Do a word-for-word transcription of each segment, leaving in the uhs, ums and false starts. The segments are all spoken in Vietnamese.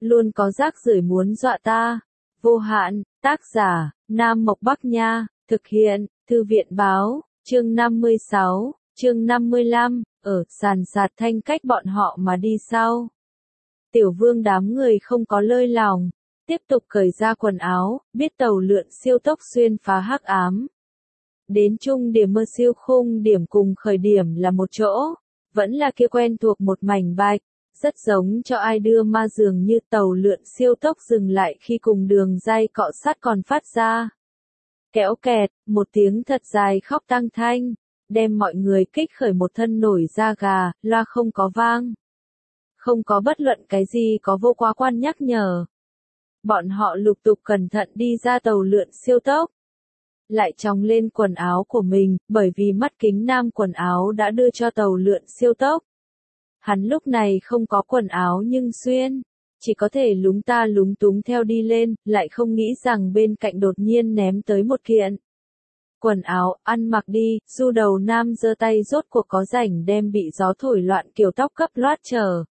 luôn có rác rưởi muốn dọa ta. Vô hạn, tác giả, Nam Mộc Bắc Nha, thực hiện, Thư viện Báo, chương năm mươi sáu, chương năm mươi lăm, ở sàn sạt thanh cách bọn họ mà đi sau. Tiểu Vương đám người không có lơi lòng, tiếp tục cởi ra quần áo, biết tàu lượn siêu tốc xuyên phá hắc ám. Đến trung điểm mơ siêu khung điểm cùng khởi điểm là một chỗ, vẫn là kia quen thuộc một mảnh bạch, rất giống cho ai đưa ma dường như tàu lượn siêu tốc dừng lại khi cùng đường ray cọ sát còn phát ra. Kéo kẹt, một tiếng thật dài khóc tang thanh, đem mọi người kích khởi một thân nổi da gà, loa không có vang. Không có bất luận cái gì có vô quá quan nhắc nhở. Bọn họ lục tục cẩn thận đi ra tàu lượn siêu tốc. Lại tròng lên quần áo của mình, bởi vì mắt kính nam quần áo đã đưa cho tàu lượn siêu tốc. Hắn lúc này không có quần áo nhưng xuyên, chỉ có thể lúng ta lúng túng theo đi lên, lại không nghĩ rằng bên cạnh đột nhiên ném tới một kiện. Quần áo, ăn mặc đi, du đầu nam giơ tay rốt cuộc có rảnh đem bị gió thổi loạn kiểu tóc cấp loát trở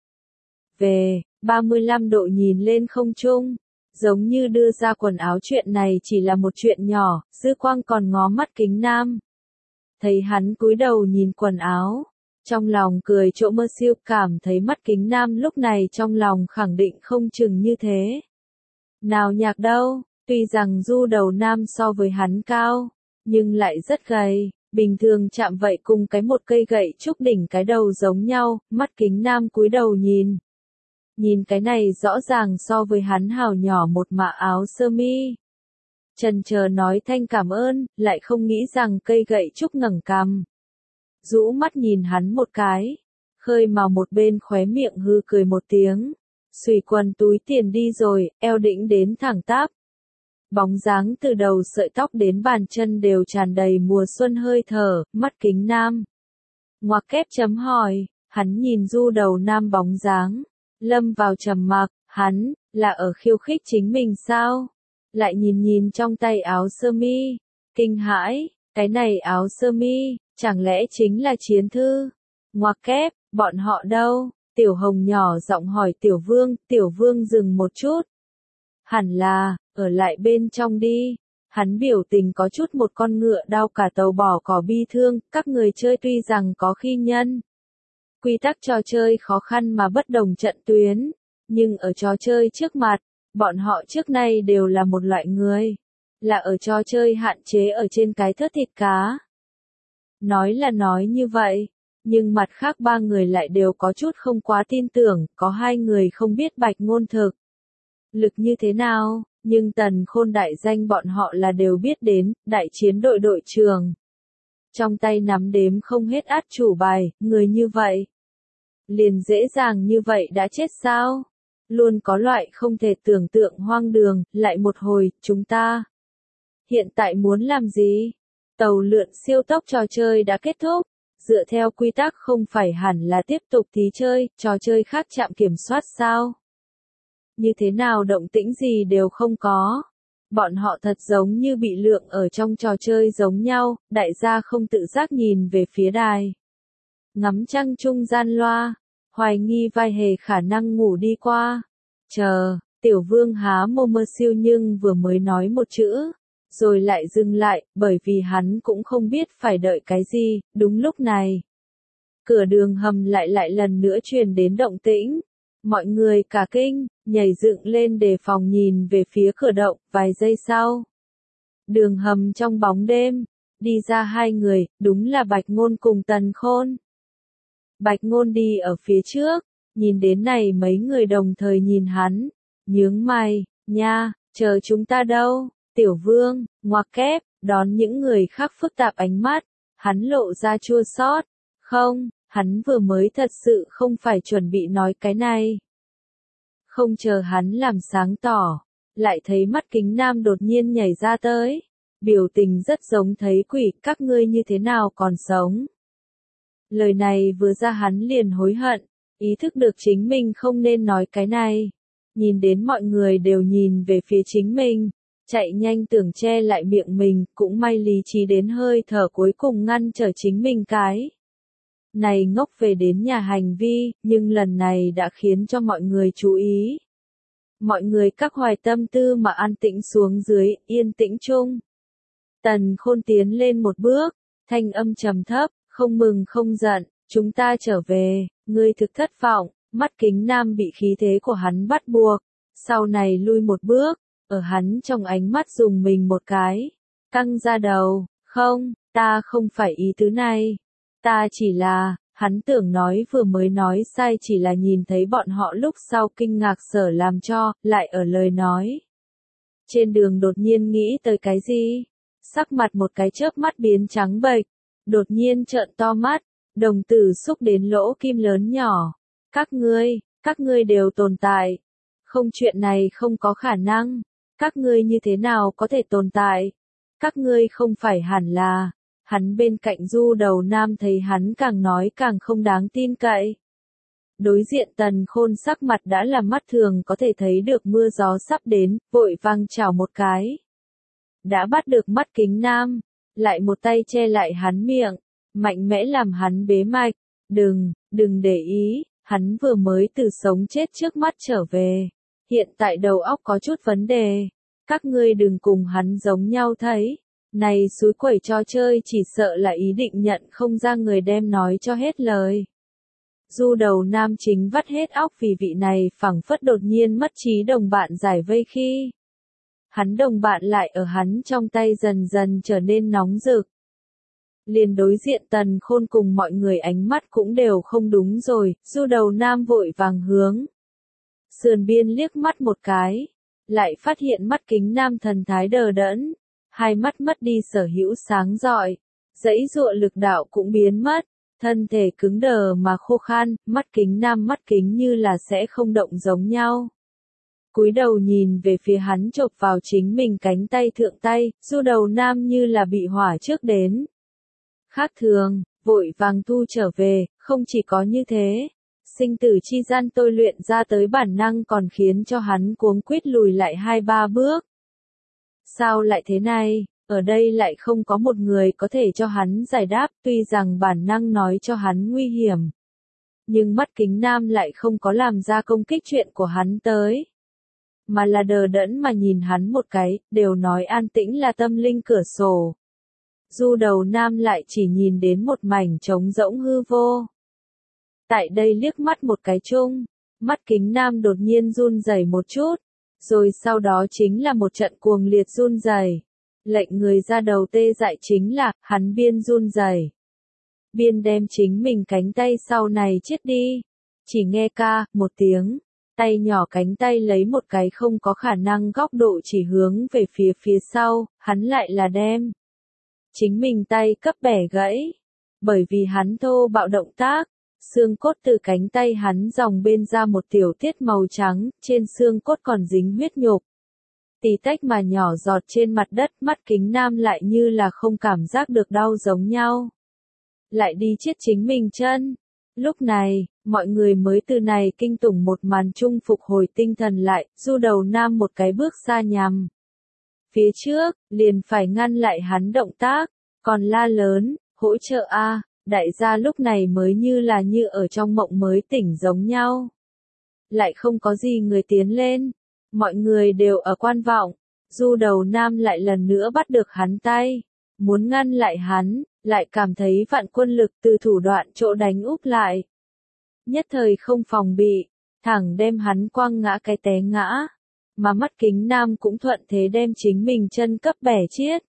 về, ba mươi lăm độ nhìn lên không trung. Giống như đưa ra quần áo chuyện này chỉ là một chuyện nhỏ, dư quang còn ngó mắt kính nam. Thấy hắn cúi đầu nhìn quần áo, trong lòng cười chỗ mơ siêu cảm thấy mắt kính nam lúc này trong lòng khẳng định không chừng như thế. Nào nhạc đâu, tuy rằng du đầu nam so với hắn cao, nhưng lại rất gầy, bình thường chạm vậy cùng cái một cây gậy trúc đỉnh cái đầu giống nhau, mắt kính nam cúi đầu nhìn. Nhìn cái này rõ ràng so với hắn hào nhỏ một mạ áo sơ mi. Chần chờ nói thanh cảm ơn, lại không nghĩ rằng cây gậy trúc ngẩng cằm. Rũ mắt nhìn hắn một cái, khơi màu một bên khóe miệng hư cười một tiếng. Xùy quần túi tiền đi rồi, eo đĩnh đến thẳng tắp. Bóng dáng từ đầu sợi tóc đến bàn chân đều tràn đầy mùa xuân hơi thở, mắt kính nam. Ngoặc kép chấm hỏi, hắn nhìn du đầu nam bóng dáng. Lâm vào trầm mặc, hắn, là ở khiêu khích chính mình sao? Lại nhìn nhìn trong tay áo sơ mi, kinh hãi, cái này áo sơ mi, chẳng lẽ chính là chiến thư? Ngoặc kép, bọn họ đâu? Tiểu Hồng nhỏ giọng hỏi Tiểu Vương, Tiểu Vương dừng một chút. Hẳn là, ở lại bên trong đi. Hắn biểu tình có chút một con ngựa đau cả tàu bỏ cỏ bi thương, các người chơi tuy rằng có khi nhân. Quy tắc trò chơi khó khăn mà bất đồng trận tuyến, nhưng ở trò chơi trước mặt, bọn họ trước nay đều là một loại người, là ở trò chơi hạn chế ở trên cái thớt thịt cá. Nói là nói như vậy, nhưng mặt khác ba người lại đều có chút không quá tin tưởng, có hai người không biết bạch ngôn thực. Lực như thế nào, nhưng Tần Khôn đại danh bọn họ là đều biết đến, đại chiến đội đội trường. Trong tay nắm đếm không hết át chủ bài, người như vậy. Liền dễ dàng như vậy đã chết sao? Luôn có loại không thể tưởng tượng hoang đường, lại một hồi, chúng ta. Hiện tại muốn làm gì? Tàu lượn siêu tốc trò chơi đã kết thúc. Dựa theo quy tắc không phải hẳn là tiếp tục thí chơi, trò chơi khác chạm kiểm soát sao? Như thế nào động tĩnh gì đều không có. Bọn họ thật giống như bị lượng ở trong trò chơi giống nhau, đại gia không tự giác nhìn về phía đài. Ngắm trăng trung gian loa, hoài nghi vai hề khả năng ngủ đi qua. Chờ, Tiểu Vương há mồm mơ siêu nhưng vừa mới nói một chữ, rồi lại dừng lại, bởi vì hắn cũng không biết phải đợi cái gì, đúng lúc này. Cửa đường hầm lại lại lần nữa truyền đến động tĩnh. Mọi người cả kinh, nhảy dựng lên đề phòng nhìn về phía cửa động, vài giây sau. Đường hầm trong bóng đêm, đi ra hai người, đúng là Bạch Ngôn cùng Tần Khôn. Bạch Ngôn đi ở phía trước, nhìn đến này mấy người đồng thời nhìn hắn, nhướng mày, nha, chờ chúng ta đâu, Tiểu Vương, ngoặc kép, đón những người khác phức tạp ánh mắt, hắn lộ ra chua xót, không, hắn vừa mới thật sự không phải chuẩn bị nói cái này. Không chờ hắn làm sáng tỏ, lại thấy mắt kính nam đột nhiên nhảy ra tới, biểu tình rất giống thấy quỷ, các ngươi như thế nào còn sống. Lời này vừa ra hắn liền hối hận, ý thức được chính mình không nên nói cái này. Nhìn đến mọi người đều nhìn về phía chính mình, chạy nhanh tưởng che lại miệng mình, cũng may lý trí đến hơi thở cuối cùng ngăn trở chính mình cái. Này ngốc về đến nhà hành vi, nhưng lần này đã khiến cho mọi người chú ý. Mọi người các hoài tâm tư mà an tĩnh xuống dưới, yên tĩnh chung. Tần Khôn tiến lên một bước, thanh âm trầm thấp, không mừng không giận, chúng ta trở về, ngươi thực thất vọng, mắt Kính Nam bị khí thế của hắn bắt buộc, sau này lui một bước, ở hắn trong ánh mắt dùng mình một cái, căng ra đầu, không, ta không phải ý tứ này, ta chỉ là, hắn tưởng nói vừa mới nói sai chỉ là nhìn thấy bọn họ lúc sau kinh ngạc sở làm cho, lại ở lời nói. Trên đường đột nhiên nghĩ tới cái gì? Sắc mặt một cái chớp mắt biến trắng bệch, đột nhiên trợn to mắt, đồng tử xúc đến lỗ kim lớn nhỏ. Các ngươi, các ngươi đều tồn tại. Không, chuyện này không có khả năng. Các ngươi như thế nào có thể tồn tại? Các ngươi không phải hẳn là. Hắn bên cạnh Du Đầu Nam thấy hắn càng nói càng không đáng tin cậy. Đối diện Tần Khôn sắc mặt đã là mắt thường có thể thấy được mưa gió sắp đến, vội vang chào một cái. Đã bắt được mắt Kính Nam, lại một tay che lại hắn miệng, mạnh mẽ làm hắn bế mạch. Đừng, đừng để ý, hắn vừa mới từ sống chết trước mắt trở về. Hiện tại đầu óc có chút vấn đề. Các ngươi đừng cùng hắn giống nhau thấy. Này suối quẩy trò chơi chỉ sợ là ý định nhận không ra người đem nói cho hết lời. Du Đầu Nam chính vắt hết óc vì vị này phảng phất đột nhiên mất trí đồng bạn giải vây khi. Hắn đồng bạn lại ở hắn trong tay dần dần trở nên nóng rực. Liền đối diện Tần Khôn cùng mọi người ánh mắt cũng đều không đúng rồi, Du Đầu Nam vội vàng hướng. Sườn biên liếc mắt một cái, lại phát hiện mắt Kính Nam thần thái đờ đẫn. Hai mắt mất đi sở hữu sáng rọi, dãy dụa lực đạo cũng biến mất, thân thể cứng đờ mà khô khan, mắt Kính Nam mắt kính như là sẽ không động giống nhau. Cúi đầu nhìn về phía hắn chộp vào chính mình cánh tay thượng tay, Du Đầu Nam như là bị hỏa trước đến. Khác thường, vội vàng thu trở về, không chỉ có như thế, sinh tử chi gian tôi luyện ra tới bản năng còn khiến cho hắn cuống quýt lùi lại hai ba bước. Sao lại thế này, ở đây lại không có một người có thể cho hắn giải đáp, tuy rằng bản năng nói cho hắn nguy hiểm. Nhưng mắt Kính Nam lại không có làm ra công kích chuyện của hắn tới. Mà là đờ đẫn mà nhìn hắn một cái, đều nói an tĩnh là tâm linh cửa sổ. Du Đầu Nam lại chỉ nhìn đến một mảnh trống rỗng hư vô. Tại đây liếc mắt một cái chung, mắt Kính Nam đột nhiên run rẩy một chút. Rồi sau đó chính là một trận cuồng liệt run rẩy. Lệnh người ra đầu tê dại chính là, hắn biên run rẩy, biên đem chính mình cánh tay sau này chết đi. Chỉ nghe ca, một tiếng, tay nhỏ cánh tay lấy một cái không có khả năng góc độ chỉ hướng về phía phía sau, hắn lại là đem chính mình tay cấp bẻ gãy. Bởi vì hắn thô bạo động tác, xương cốt từ cánh tay hắn dòng bên ra một tiểu tiết màu trắng, trên xương cốt còn dính huyết nhục. Tí tách mà nhỏ giọt trên mặt đất, mắt Kính Nam lại như là không cảm giác được đau giống nhau. Lại đi chết chính mình chân. Lúc này, mọi người mới từ này kinh tủng một màn chung phục hồi tinh thần lại, Du Đầu Nam một cái bước xa nhằm phía trước, liền phải ngăn lại hắn động tác, còn la lớn, hỗ trợ a. Đại gia lúc này mới như là như ở trong mộng mới tỉnh giống nhau. Lại không có gì người tiến lên. Mọi người đều ở quan vọng. Du Đầu Nam lại lần nữa bắt được hắn tay. Muốn ngăn lại hắn, lại cảm thấy vạn quân lực từ thủ đoạn chỗ đánh úp lại. Nhất thời không phòng bị, thẳng đem hắn quăng ngã cái té ngã. Mà mắt Kính Nam cũng thuận thế đem chính mình chân cấp bẻ chiết.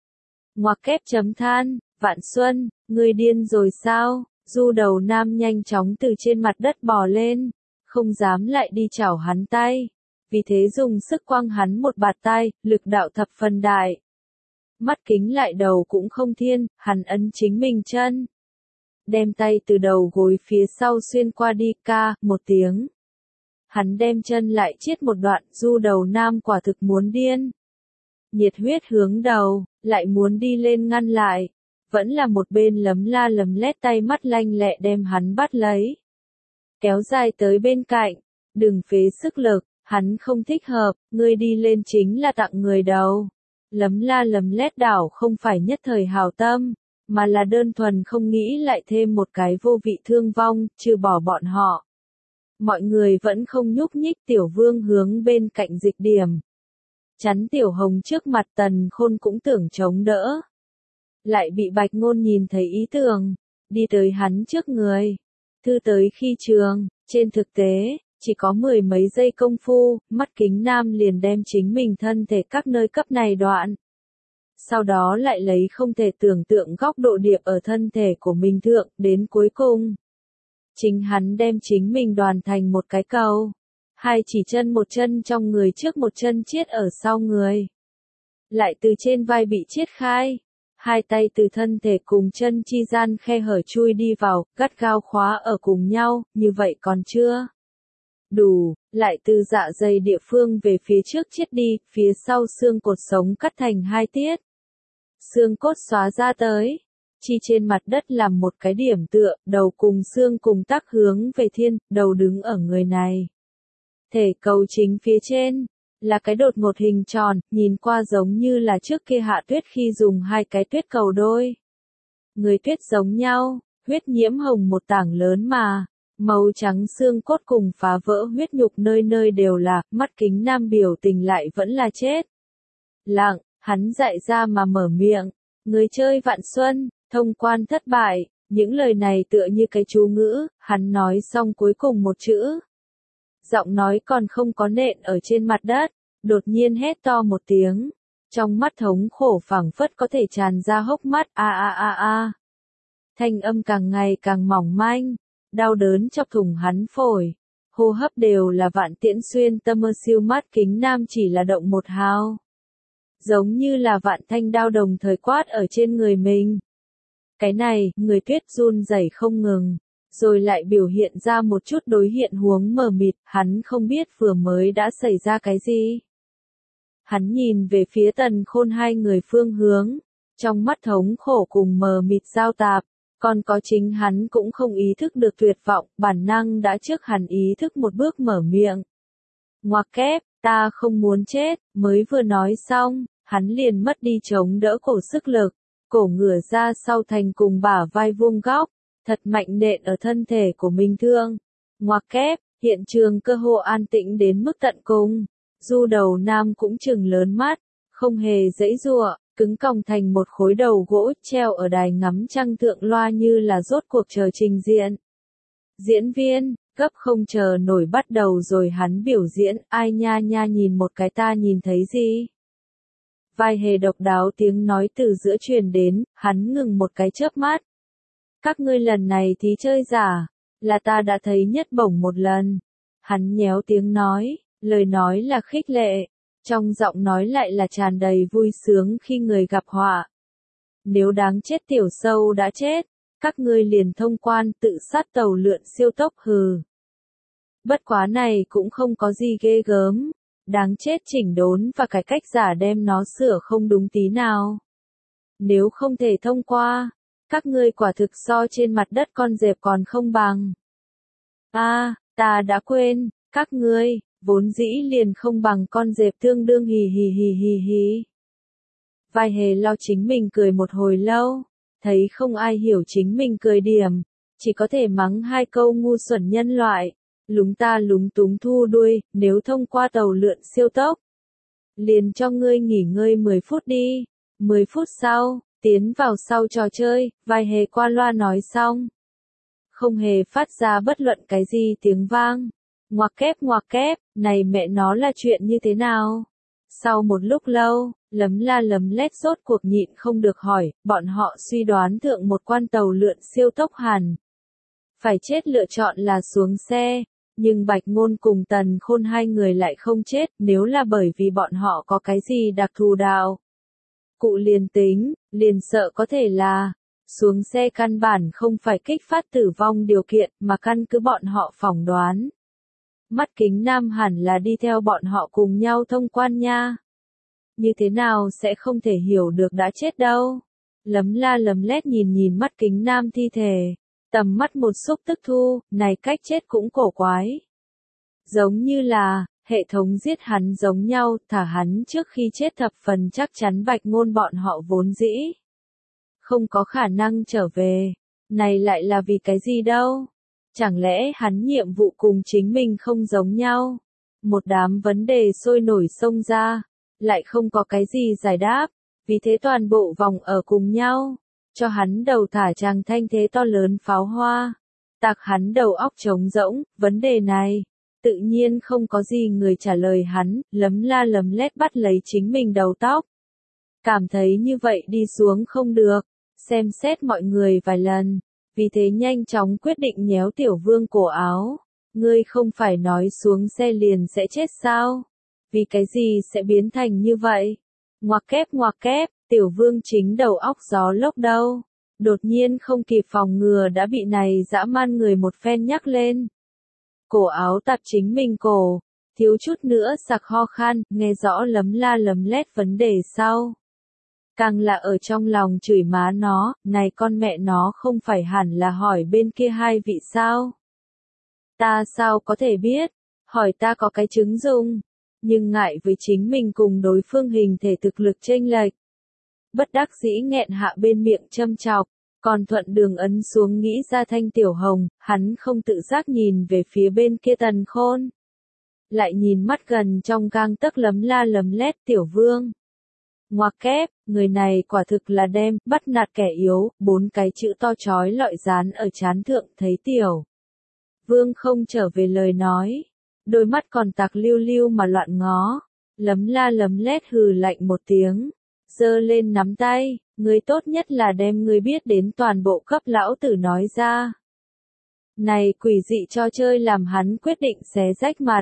Ngoặc kép chấm than. Vạn Xuân, ngươi điên rồi sao? Du Đầu Nam nhanh chóng từ trên mặt đất bò lên, không dám lại đi chảo hắn tay. Vì thế dùng sức quăng hắn một bạt tay, lực đạo thập phần đại. Mắt Kính lại đầu cũng không thiên, hắn ấn chính mình chân. Đem tay từ đầu gối phía sau xuyên qua đi, ca, một tiếng. Hắn đem chân lại chiết một đoạn, Du Đầu Nam quả thực muốn điên. Nhiệt huyết hướng đầu, lại muốn đi lên ngăn lại. Vẫn là một bên lấm la lấm lét tay mắt lanh lẹ đem hắn bắt lấy. Kéo dài tới bên cạnh, đừng phế sức lực, hắn không thích hợp, ngươi đi lên chính là tặng người đầu. Lấm la lấm lét đảo không phải nhất thời hào tâm, mà là đơn thuần không nghĩ lại thêm một cái vô vị thương vong, trừ bỏ bọn họ. Mọi người vẫn không nhúc nhích, Tiểu Vương hướng bên cạnh dịch điểm. Chắn Tiểu Hồng trước mặt, Tần Khôn cũng tưởng chống đỡ. Lại bị Bạch Ngôn nhìn thấy ý tưởng, đi tới hắn trước người. Thư tới khi trường, trên thực tế, chỉ có mười mấy giây công phu, Mắt Kính Nam liền đem chính mình thân thể các nơi cấp này đoạn. Sau đó lại lấy không thể tưởng tượng góc độ điệp ở thân thể của mình thượng, đến cuối cùng. Chính hắn đem chính mình đoàn thành một cái cầu. Hai chỉ chân, một chân trong người trước, một chân chiết ở sau người. Lại từ trên vai bị chiết khai. Hai tay từ thân thể cùng chân chi gian khe hở chui đi vào, gắt gao khóa ở cùng nhau, như vậy còn chưa đủ, lại từ dạ dày địa phương về phía trước chiết đi, phía sau xương cột sống cắt thành hai tiết. Xương cốt xóa ra tới, chi trên mặt đất làm một cái điểm tựa, đầu cùng xương cùng tác hướng về thiên, đầu đứng ở người này. Thể cầu chính phía trên, là cái đột ngột hình tròn, nhìn qua giống như là trước kia Hạ Tuyết khi dùng hai cái tuyết cầu đôi. Người tuyết giống nhau, huyết nhiễm hồng một tảng lớn mà, màu trắng xương cốt cùng phá vỡ huyết nhục nơi nơi đều là, Mắt Kính Nam biểu tình lại vẫn là chết. Lặng, hắn dại ra mà mở miệng, người chơi vạn xuân, thông quan thất bại, những lời này tựa như cái chú ngữ, hắn nói xong cuối cùng một chữ. Giọng nói còn không có nện ở trên mặt đất, đột nhiên hét to một tiếng, trong mắt thống khổ phảng phất có thể tràn ra hốc mắt, a a a a. Thanh âm càng ngày càng mỏng manh, đau đớn chọc thủng hắn phổi, hô hấp đều là vạn tiễn xuyên tâm mơ siêu. Mắt Kính Nam chỉ là động một hào, giống như là vạn thanh đao đồng thời quát ở trên người mình. Cái này, người tuyết run rẩy không ngừng. Rồi lại biểu hiện ra một chút đối hiện huống mờ mịt, hắn không biết vừa mới đã xảy ra cái gì. Hắn nhìn về phía Tần Khôn hai người phương hướng, trong mắt thống khổ cùng mờ mịt giao tạp, còn có chính hắn cũng không ý thức được tuyệt vọng, bản năng đã trước hắn ý thức một bước mở miệng. Ngoặc kép, ta không muốn chết, mới vừa nói xong, hắn liền mất đi chống đỡ cổ sức lực, cổ ngửa ra sau thành cùng bả vai vuông góc. Thật mạnh nện ở thân thể của mình thương. Ngoặc kép, hiện trường cơ hồ an tĩnh đến mức tận cùng. Du Đầu Nam cũng trừng lớn mắt, không hề giãy giụa, cứng còng thành một khối đầu gỗ treo ở đài ngắm trăng thượng loa như là rốt cuộc chờ trình diện. Diễn viên, cấp không chờ nổi bắt đầu rồi hắn biểu diễn, ai nha nha nhìn một cái ta nhìn thấy gì. Vai hề độc đáo tiếng nói từ giữa truyền đến, hắn ngừng một cái chớp mắt. Các ngươi lần này thì chơi giả, là ta đã thấy nhất bổng một lần. Hắn nhéo tiếng nói, lời nói là khích lệ, trong giọng nói lại là tràn đầy vui sướng khi người gặp họa. Nếu đáng chết tiểu sâu đã chết, các ngươi liền thông quan tự sát tàu lượn siêu tốc hừ. Bất quá này cũng không có gì ghê gớm, đáng chết chỉnh đốn và cải cách giả đem nó sửa không đúng tí nào. Nếu không thể thông qua, các ngươi quả thực so trên mặt đất con dẹp còn không bằng. A, à, ta đã quên, các ngươi, vốn dĩ liền không bằng con dẹp tương đương hì hì hì hì hì. Vai hề lo chính mình cười một hồi lâu, thấy không ai hiểu chính mình cười điểm, chỉ có thể mắng hai câu ngu xuẩn nhân loại, lúng ta lúng túng thu đuôi, nếu thông qua tàu lượn siêu tốc. Liền cho ngươi nghỉ ngơi mười phút đi, mười phút sau. Tiến vào sau trò chơi, vai hề qua loa nói xong. Không hề phát ra bất luận cái gì tiếng vang. Ngoặc kép ngoặc kép, này mẹ nó là chuyện như thế nào? Sau một lúc lâu, Lấm La Lấm Lét rốt cuộc nhịn không được hỏi, bọn họ suy đoán thượng một quan tàu lượn siêu tốc hẳn. Phải chết lựa chọn là xuống xe, nhưng Bạch Ngôn cùng Tần Khôn hai người lại không chết, nếu là bởi vì bọn họ có cái gì đặc thù đạo. Cụ liền tính, liền sợ có thể là, xuống xe căn bản không phải kích phát tử vong điều kiện mà căn cứ bọn họ phỏng đoán. Mắt Kính Nam hẳn là đi theo bọn họ cùng nhau thông quan nha. Như thế nào sẽ không thể hiểu được đã chết đâu. Lấm La Lấm Lét nhìn nhìn Mắt Kính Nam thi thể, tầm mắt một xúc tức thu, này cách chết cũng cổ quái. Giống như là, hệ thống giết hắn giống nhau, thả hắn trước khi chết thập phần chắc chắn Bạch Ngôn bọn họ vốn dĩ không có khả năng trở về. Này lại là vì cái gì đâu? Chẳng lẽ hắn nhiệm vụ cùng chính mình không giống nhau? Một đám vấn đề sôi nổi xông ra, lại không có cái gì giải đáp, vì thế toàn bộ vòng ở cùng nhau, cho hắn đầu thả tràng thanh thế to lớn pháo hoa, tạc hắn đầu óc trống rỗng, vấn đề này, tự nhiên không có gì người trả lời hắn, lấm la lấm lét bắt lấy chính mình đầu tóc. Cảm thấy như vậy đi xuống không được, xem xét mọi người vài lần, vì thế nhanh chóng quyết định nhéo Tiểu Vương cổ áo. Ngươi không phải nói xuống xe liền sẽ chết sao? Vì cái gì sẽ biến thành như vậy? Ngoặc kép ngoặc kép, Tiểu Vương chính đầu óc gió lốc đâu. Đột nhiên không kịp phòng ngừa đã bị này dã man người một phen nhắc lên. Cổ áo tạp chính mình cổ, thiếu chút nữa sặc ho khan, nghe rõ lấm la lấm lét vấn đề sau. Càng là ở trong lòng chửi má nó, này con mẹ nó không phải hẳn là hỏi bên kia hai vị sao? Ta sao có thể biết, hỏi ta có cái chứng dùng, nhưng ngại với chính mình cùng đối phương hình thể thực lực chênh lệch. Bất đắc dĩ nghẹn hạ bên miệng châm chọc, còn thuận đường ấn xuống nghĩ ra Thanh Tiểu Hồng, hắn không tự giác nhìn về phía bên kia Tần Khôn. Lại nhìn mắt gần trong gang tấc lấm la lấm lét Tiểu Vương. Ngoặc kép, người này quả thực là đem, bắt nạt kẻ yếu, bốn cái chữ to chói lọi dán ở trán thượng thấy Tiểu Vương không trở về lời nói, đôi mắt còn tạc lưu lưu mà loạn ngó, lấm la lấm lét hừ lạnh một tiếng, giơ lên nắm tay, người tốt nhất là đem người biết đến toàn bộ cấp lão tử nói ra. Này quỷ dị cho chơi làm hắn quyết định xé rách mặt.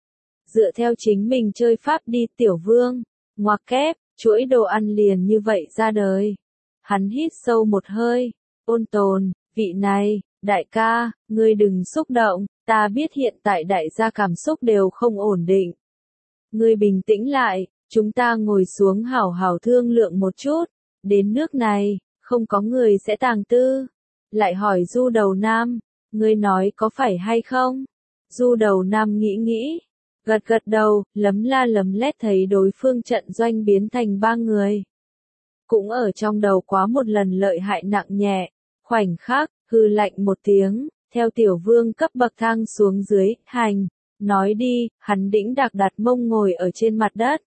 Dựa theo chính mình chơi pháp đi Tiểu Vương, ngoặc kép, chuỗi đồ ăn liền như vậy ra đời. Hắn hít sâu một hơi, ôn tồn, vị này, đại ca, ngươi đừng xúc động, ta biết hiện tại đại gia cảm xúc đều không ổn định. Ngươi bình tĩnh lại, chúng ta ngồi xuống hảo hảo thương lượng một chút, đến nước này, không có người sẽ tàng tư. Lại hỏi Du Đầu Nam, ngươi nói có phải hay không? Du Đầu Nam nghĩ nghĩ, gật gật đầu, lấm la lấm lét thấy đối phương trận doanh biến thành ba người. Cũng ở trong đầu quá một lần lợi hại nặng nhẹ, khoảnh khắc, hư lạnh một tiếng, theo Tiểu Vương cấp bậc thang xuống dưới, hành, nói đi, hắn đĩnh đạc đặt mông ngồi ở trên mặt đất.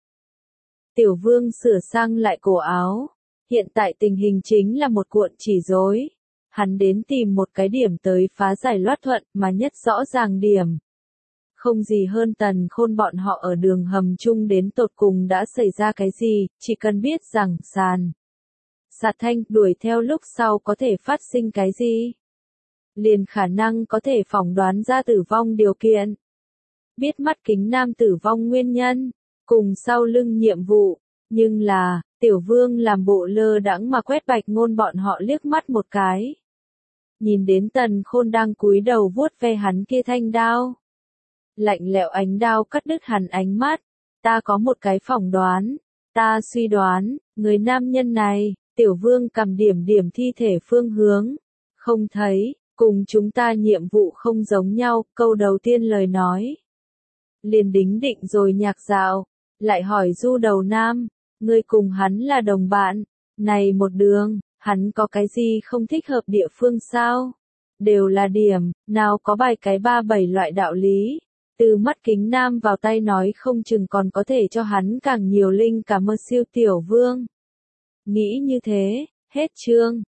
Tiểu Vương sửa sang lại cổ áo, hiện tại tình hình chính là một cuộn chỉ rối. Hắn đến tìm một cái điểm tới phá giải loát thuận mà nhất rõ ràng điểm. Không gì hơn Tần Khôn bọn họ ở đường hầm chung đến tột cùng đã xảy ra cái gì, chỉ cần biết rằng sàn. Sạt thanh đuổi theo lúc sau có thể phát sinh cái gì. Liền khả năng có thể phỏng đoán ra tử vong điều kiện. Biết mắt kính nam tử vong nguyên nhân, cùng sau lưng nhiệm vụ, nhưng là, Tiểu Vương làm bộ lơ đãng mà quét Bạch Ngôn bọn họ liếc mắt một cái. Nhìn đến Tần Khôn đang cúi đầu vuốt ve hắn kia thanh đao. Lạnh lẽo ánh đao cắt đứt hắn ánh mắt, ta có một cái phỏng đoán, ta suy đoán, người nam nhân này, Tiểu Vương cầm điểm điểm thi thể phương hướng, không thấy, cùng chúng ta nhiệm vụ không giống nhau, câu đầu tiên lời nói. Liền đính định rồi nhạc dạo, lại hỏi Du Đầu Nam, ngươi cùng hắn là đồng bạn, này một đường, hắn có cái gì không thích hợp địa phương sao? Đều là điểm, nào có bài cái ba bảy loại đạo lý. Từ mắt kính nam vào tay nói không chừng còn có thể cho hắn càng nhiều linh cảm mơ siêu Tiểu Vương. Nghĩ như thế, hết chương.